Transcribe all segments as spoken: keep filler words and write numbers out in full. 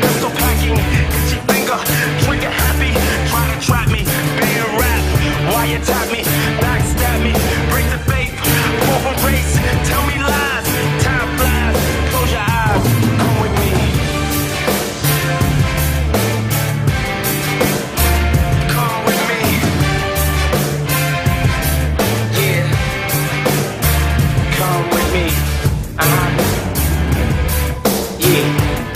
pistol packing, itchy finger, trigger happy, try to trap me, being rap, wiretap me, backstab me, break the faith, fall from race, tell me lies, time flies, close your eyes, come with me. Come with me. Yeah. Come with me. Uh-huh. Yeah.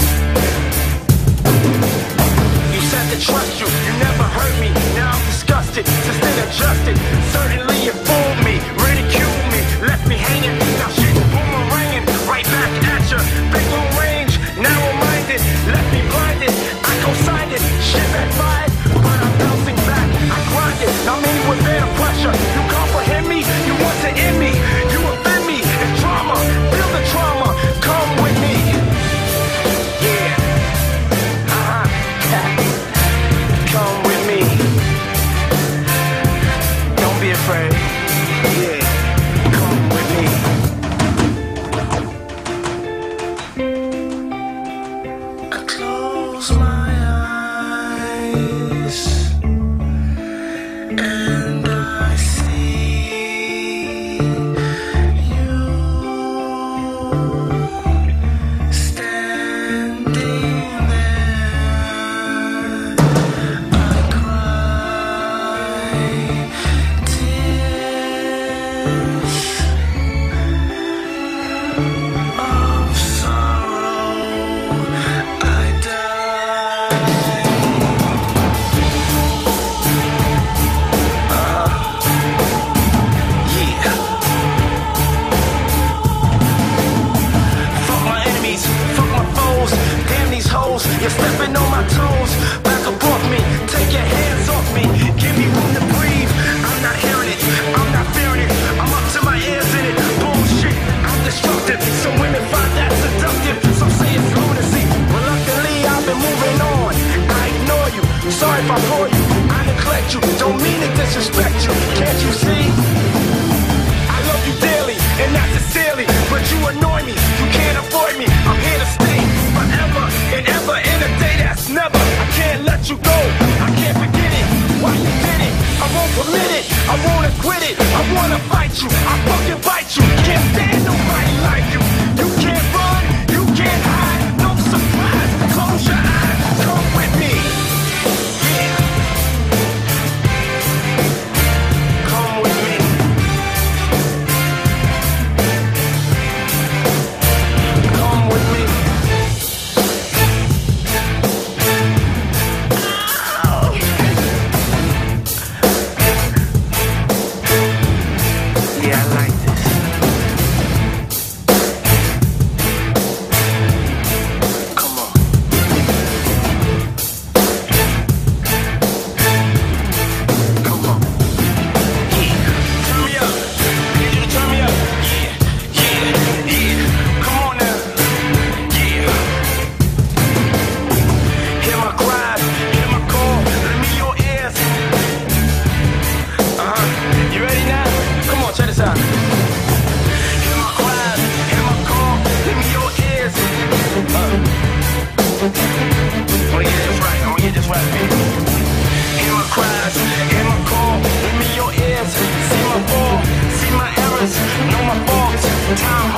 You said to trust you, you never hurt me. Now I'm disgusted, just adjusted. Certainly you fooled me, ridiculed me, left me hanging. Now shit's boomeranging right back at you. Big long range, narrow-minded, left me blinded. I co-signed it, shit backfired, but I'm bouncing back. I grind it, now many would bear the pressure. You comprehend me, you want to end me, you offend me. It's drama, feel the trauma. Come with me. Yeah. Uh-huh. Come with me. Don't be afraid. Yeah. Come with me. I close my eyes and I see you standing there. I cry tears of sorrow. I die. Yeah. Fuck my enemies, fuck my foes. Damn these hoes, you're stepping on my toes. Back up off me, take your hands off me. Give me room to breathe. I'm not hearing it, I'm not fearing it. I'm up to my ears in it. Bullshit, I'm destructive. Some women find that seductive. Some say it's lunacy. Reluctantly, I've been moving on. I ignore you, sorry if I bore you. I neglect you, don't mean to disrespect you. Can't you see? I love you dearly, and not sincerely, but you annoy me, you can't avoid me. I'm here to stay forever and ever in a day that's never. I can't let you go, I can't forget it. Why you did it? I won't permit it, I won't acquit it. I wanna fight you, I fucking bite you. Can't stand nobody like you. You can't run, you can't hide. No surprise, close your eyes, come with me. Yeah. Come with me. Come with me. Ow. Yeah, I like this. Come on. Come on. Yeah. Turn me up. Need you to turn me up. Yeah. Yeah. Yeah. Come on now. Yeah. Hear my cries, hear my call, let me your ears. Uh-huh. You ready now? Come on, check this out. Hear my cries, hear my call, let me your ears. Uh. I wanna get this right, I wanna get this right, baby. Hear my cries, hear my call, let me your ears. See my fall, see my errors, know my faults. Time